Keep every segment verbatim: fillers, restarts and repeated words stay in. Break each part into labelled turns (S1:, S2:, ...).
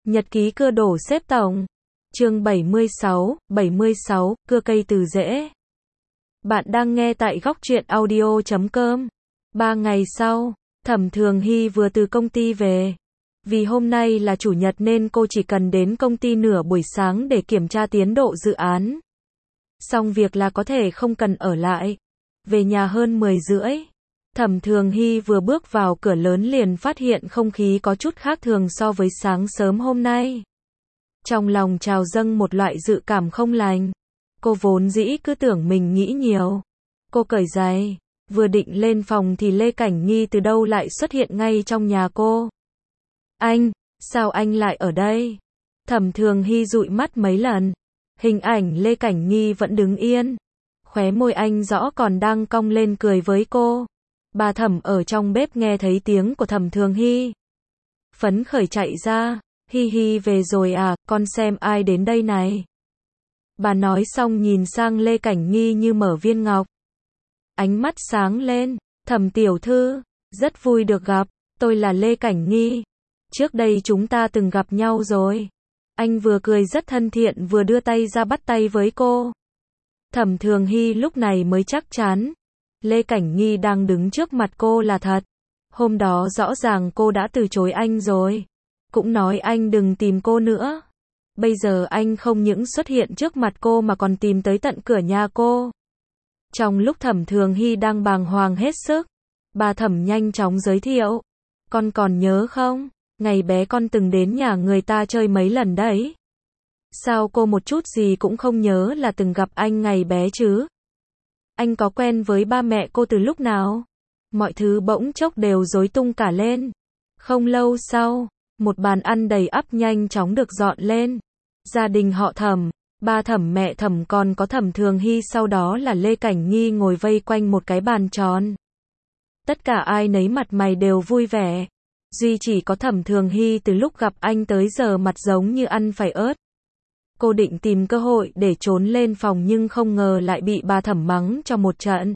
S1: Nhật ký cưa đổ xếp tổng. Chương bảy mươi sáu, bảy mươi sáu, cưa cây từ rễ. Bạn đang nghe tại góc truyện audio chấm com. Ba ngày sau, Thẩm Thường Hy vừa từ công ty về. Vì hôm nay là chủ nhật nên cô chỉ cần đến công ty nửa buổi sáng để kiểm tra tiến độ dự án. Xong việc là có thể không cần ở lại. Về nhà hơn mười rưỡi. Thẩm Thường Hy vừa bước vào cửa lớn liền phát hiện không khí có chút khác thường so với sáng sớm hôm nay. Trong lòng trào dâng một loại dự cảm không lành. Cô vốn dĩ cứ tưởng mình nghĩ nhiều. Cô cởi giày, vừa định lên phòng thì Lê Cảnh Nghi từ đâu lại xuất hiện ngay trong nhà cô. Anh, sao anh lại ở đây? Thẩm Thường Hy dụi mắt mấy lần. Hình ảnh Lê Cảnh Nghi vẫn đứng yên. Khóe môi anh rõ còn đang cong lên cười với cô. Bà Thẩm ở trong bếp nghe thấy tiếng của Thẩm Thường Hy. Phấn khởi chạy ra. Hi hi về rồi à, con xem ai đến đây này. Bà nói xong nhìn sang Lê Cảnh Nghi như mở viên ngọc. Ánh mắt sáng lên. Thẩm tiểu thư, rất vui được gặp, tôi là Lê Cảnh Nghi. Trước đây chúng ta từng gặp nhau rồi. Anh vừa cười rất thân thiện vừa đưa tay ra bắt tay với cô. Thẩm Thường Hy lúc này mới chắc chắn. Lê Cảnh Nghi đang đứng trước mặt cô là thật. Hôm đó rõ ràng cô đã từ chối anh rồi. Cũng nói anh đừng tìm cô nữa. Bây giờ anh không những xuất hiện trước mặt cô mà còn tìm tới tận cửa nhà cô. Trong lúc Thẩm Thường Hy đang bàng hoàng hết sức, bà Thẩm nhanh chóng giới thiệu. Con còn nhớ không? Ngày bé con từng đến nhà người ta chơi mấy lần đấy. Sao cô một chút gì cũng không nhớ là từng gặp anh ngày bé chứ? Anh có quen với ba mẹ cô từ lúc nào? Mọi thứ bỗng chốc đều rối tung cả lên. Không lâu sau, một bàn ăn đầy ắp nhanh chóng được dọn lên. Gia đình họ Thẩm, ba Thẩm mẹ Thẩm còn có Thẩm Thường Hy sau đó là Lê Cảnh Nghi ngồi vây quanh một cái bàn tròn. Tất cả ai nấy mặt mày đều vui vẻ. Duy chỉ có Thẩm Thường Hy từ lúc gặp anh tới giờ mặt giống như ăn phải ớt. Cô định tìm cơ hội để trốn lên phòng nhưng không ngờ lại bị bà Thẩm mắng cho một trận.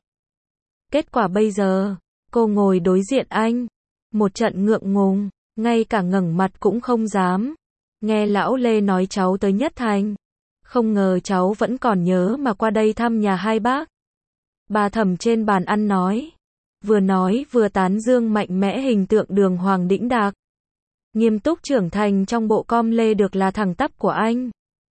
S1: Kết quả bây giờ, cô ngồi đối diện anh. Một trận ngượng ngùng, ngay cả ngẩng mặt cũng không dám. Nghe lão Lê nói cháu tới Nhất Thành. Không ngờ cháu vẫn còn nhớ mà qua đây thăm nhà hai bác. Bà Thẩm trên bàn ăn nói. Vừa nói vừa tán dương mạnh mẽ hình tượng đường hoàng đĩnh đạc. Nghiêm túc trưởng thành trong bộ com lê được là thẳng tắp của anh.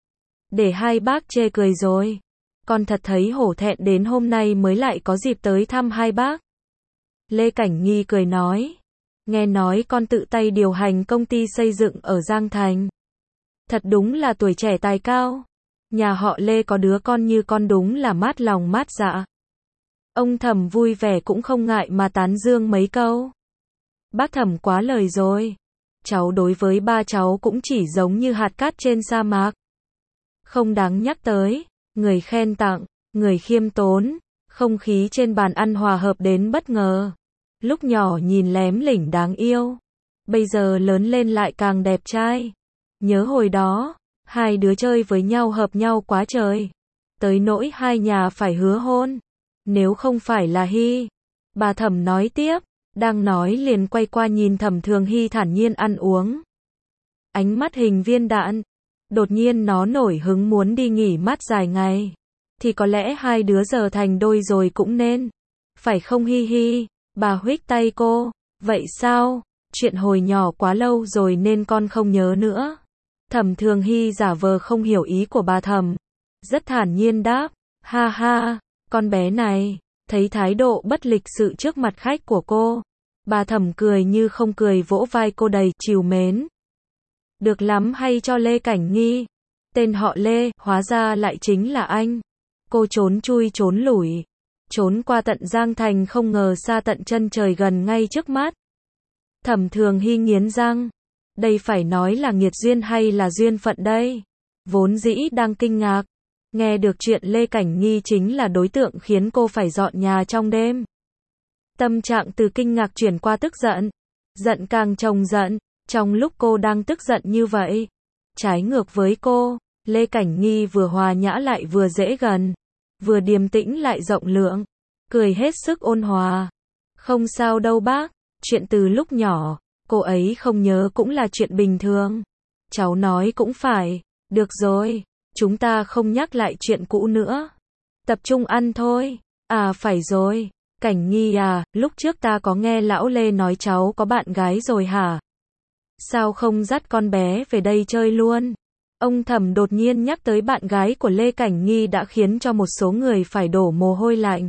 S1: Để hai bác chê cười rồi. Con thật thấy hổ thẹn đến hôm nay mới lại có dịp tới thăm hai bác. Lê Cảnh Nghi cười nói. Nghe nói con tự tay điều hành công ty xây dựng ở Giang Thành. Thật đúng là tuổi trẻ tài cao. Nhà họ Lê có đứa con như con đúng là mát lòng mát dạ. Ông Thẩm vui vẻ cũng không ngại mà tán dương mấy câu. Bác Thẩm quá lời rồi. Cháu đối với ba cháu cũng chỉ giống như hạt cát trên sa mạc. Không đáng nhắc tới. Người khen tặng, người khiêm tốn. Không khí trên bàn ăn hòa hợp đến bất ngờ. Lúc nhỏ nhìn lém lỉnh đáng yêu. Bây giờ lớn lên lại càng đẹp trai. Nhớ hồi đó, hai đứa chơi với nhau hợp nhau quá trời. Tới nỗi hai nhà phải hứa hôn. Nếu không phải là Hy. Bà Thẩm nói tiếp. Đang nói liền quay qua nhìn Thẩm Thường Hy thản nhiên ăn uống. Ánh mắt hình viên đạn. Đột nhiên nó nổi hứng muốn đi nghỉ mát dài ngày. Thì có lẽ hai đứa giờ thành đôi rồi cũng nên. Phải không Hi Hi? Bà huých tay cô. Vậy sao? Chuyện hồi nhỏ quá lâu rồi nên con không nhớ nữa. Thẩm Thường Hy giả vờ không hiểu ý của bà Thẩm. Rất thản nhiên đáp. Ha ha, con bé này. Thấy thái độ bất lịch sự trước mặt khách của cô. Bà Thẩm cười như không cười vỗ vai cô đầy trìu mến. Được lắm hay cho Lê Cảnh Nghi. Tên họ Lê, hóa ra lại chính là anh. Cô trốn chui trốn lủi. Trốn qua tận Giang Thành không ngờ xa tận chân trời gần ngay trước mắt. Thẩm Thường Hy nghiến răng. Đây phải nói là nghiệt duyên hay là duyên phận đây? Vốn dĩ đang kinh ngạc. Nghe được chuyện Lê Cảnh Nghi chính là đối tượng khiến cô phải dọn nhà trong đêm. Tâm trạng từ kinh ngạc chuyển qua tức giận. Giận càng chồng giận. Trong lúc cô đang tức giận như vậy. Trái ngược với cô, Lê Cảnh Nghi vừa hòa nhã lại vừa dễ gần. Vừa điềm tĩnh lại rộng lượng. Cười hết sức ôn hòa. Không sao đâu bác. Chuyện từ lúc nhỏ, cô ấy không nhớ cũng là chuyện bình thường. Cháu nói cũng phải. Được rồi, chúng ta không nhắc lại chuyện cũ nữa. Tập trung ăn thôi. À phải rồi. Cảnh Nghi à, lúc trước ta có nghe lão Lê nói cháu có bạn gái rồi hả? Sao không dắt con bé về đây chơi luôn? Ông Thẩm đột nhiên nhắc tới bạn gái của Lê Cảnh Nghi đã khiến cho một số người phải đổ mồ hôi lạnh.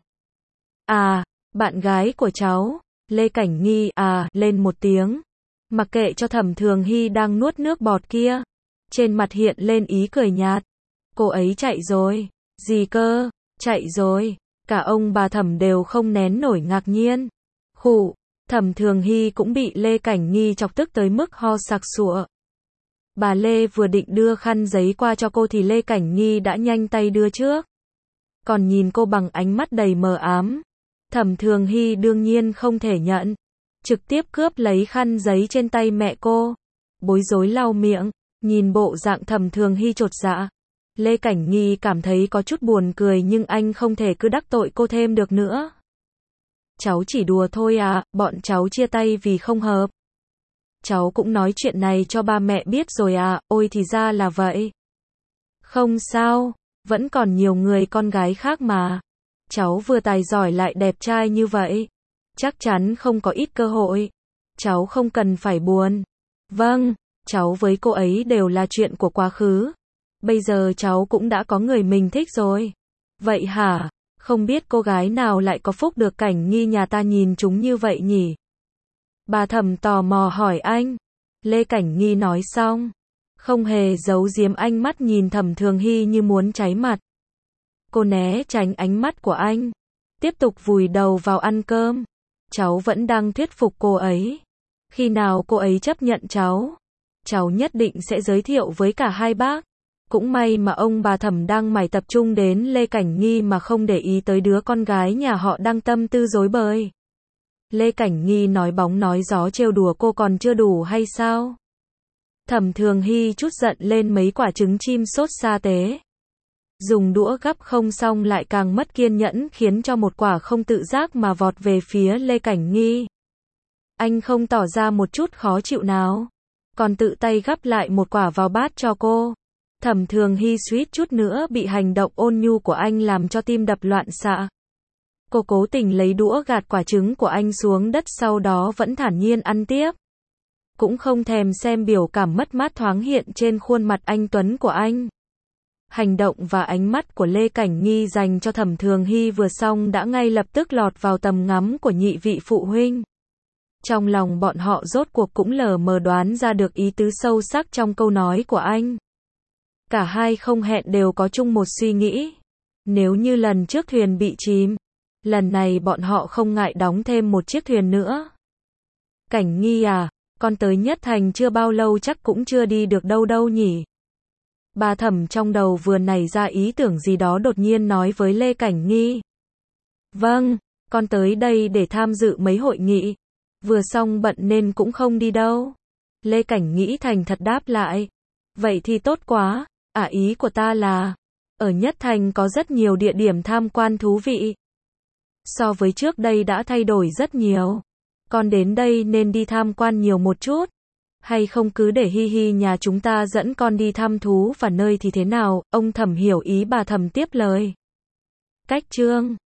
S1: À, bạn gái của cháu. Lê Cảnh Nghi à lên một tiếng. Mặc kệ cho Thẩm Thường Hy đang nuốt nước bọt kia. Trên mặt hiện lên ý cười nhạt. Cô ấy chạy rồi. Gì cơ? Chạy rồi. Cả ông bà Thẩm đều không nén nổi ngạc nhiên. Khụ. Thẩm Thường Hy cũng bị Lê Cảnh Nghi chọc tức tới mức ho sặc sụa. Bà Lê vừa định đưa khăn giấy qua cho cô thì Lê Cảnh Nghi đã nhanh tay đưa trước. Còn nhìn cô bằng ánh mắt đầy mờ ám. Thẩm Thường Hy đương nhiên không thể nhận. Trực tiếp cướp lấy khăn giấy trên tay mẹ cô. Bối rối lau miệng. Nhìn bộ dạng Thẩm Thường Hy chột dạ. Lê Cảnh Nghi cảm thấy có chút buồn cười nhưng anh không thể cứ đắc tội cô thêm được nữa. Cháu chỉ đùa thôi à, bọn cháu chia tay vì không hợp. Cháu cũng nói chuyện này cho ba mẹ biết rồi à, ôi thì ra là vậy. Không sao, vẫn còn nhiều người con gái khác mà. Cháu vừa tài giỏi lại đẹp trai như vậy. Chắc chắn không có ít cơ hội. Cháu không cần phải buồn. Vâng, cháu với cô ấy đều là chuyện của quá khứ. Bây giờ cháu cũng đã có người mình thích rồi. Vậy hả? Không biết cô gái nào lại có phúc được Cảnh Nghi nhà ta nhìn chúng như vậy nhỉ? Bà Thẩm tò mò hỏi anh. Lê Cảnh Nghi nói xong. Không hề giấu giếm ánh mắt nhìn Thẩm Thường Hy như muốn cháy mặt. Cô né tránh ánh mắt của anh. Tiếp tục vùi đầu vào ăn cơm. Cháu vẫn đang thuyết phục cô ấy. Khi nào cô ấy chấp nhận cháu, cháu nhất định sẽ giới thiệu với cả hai bác. Cũng may mà ông bà Thẩm đang mải tập trung đến Lê Cảnh Nghi mà không để ý tới đứa con gái nhà họ đang tâm tư rối bời. Lê Cảnh Nghi nói bóng nói gió trêu đùa cô còn chưa đủ hay sao? Thẩm Thường Hy chút giận lên mấy quả trứng chim sốt sa tế. Dùng đũa gắp không xong lại càng mất kiên nhẫn khiến cho một quả không tự giác mà vọt về phía Lê Cảnh Nghi. Anh không tỏ ra một chút khó chịu nào. Còn tự tay gắp lại một quả vào bát cho cô. Thẩm Thường Hy suýt chút nữa bị hành động ôn nhu của anh làm cho tim đập loạn xạ. Cô cố tình lấy đũa gạt quả trứng của anh xuống đất sau đó vẫn thản nhiên ăn tiếp. Cũng không thèm xem biểu cảm mất mát thoáng hiện trên khuôn mặt anh tuấn của anh. Hành động và ánh mắt của Lê Cảnh Nghi dành cho Thẩm Thường Hy vừa xong đã ngay lập tức lọt vào tầm ngắm của nhị vị phụ huynh. Trong lòng bọn họ rốt cuộc cũng lờ mờ đoán ra được ý tứ sâu sắc trong câu nói của anh. Cả hai không hẹn đều có chung một suy nghĩ. Nếu như lần trước thuyền bị chìm, lần này bọn họ không ngại đóng thêm một chiếc thuyền nữa. Cảnh Nghi à, con tới Nhất Thành chưa bao lâu chắc cũng chưa đi được đâu đâu nhỉ. Bà Thẩm trong đầu vừa nảy ra ý tưởng gì đó đột nhiên nói với Lê Cảnh Nghi. Vâng, con tới đây để tham dự mấy hội nghị. Vừa xong bận nên cũng không đi đâu. Lê Cảnh Nghĩ thành thật đáp lại. Vậy thì tốt quá. À ý của ta là, ở Nhất Thành có rất nhiều địa điểm tham quan thú vị. So với trước đây đã thay đổi rất nhiều. Con đến đây nên đi tham quan nhiều một chút. Hay không cứ để Hi Hi nhà chúng ta dẫn con đi thăm thú và nơi thì thế nào, ông Thẩm hiểu ý bà Thẩm tiếp lời. Cách chương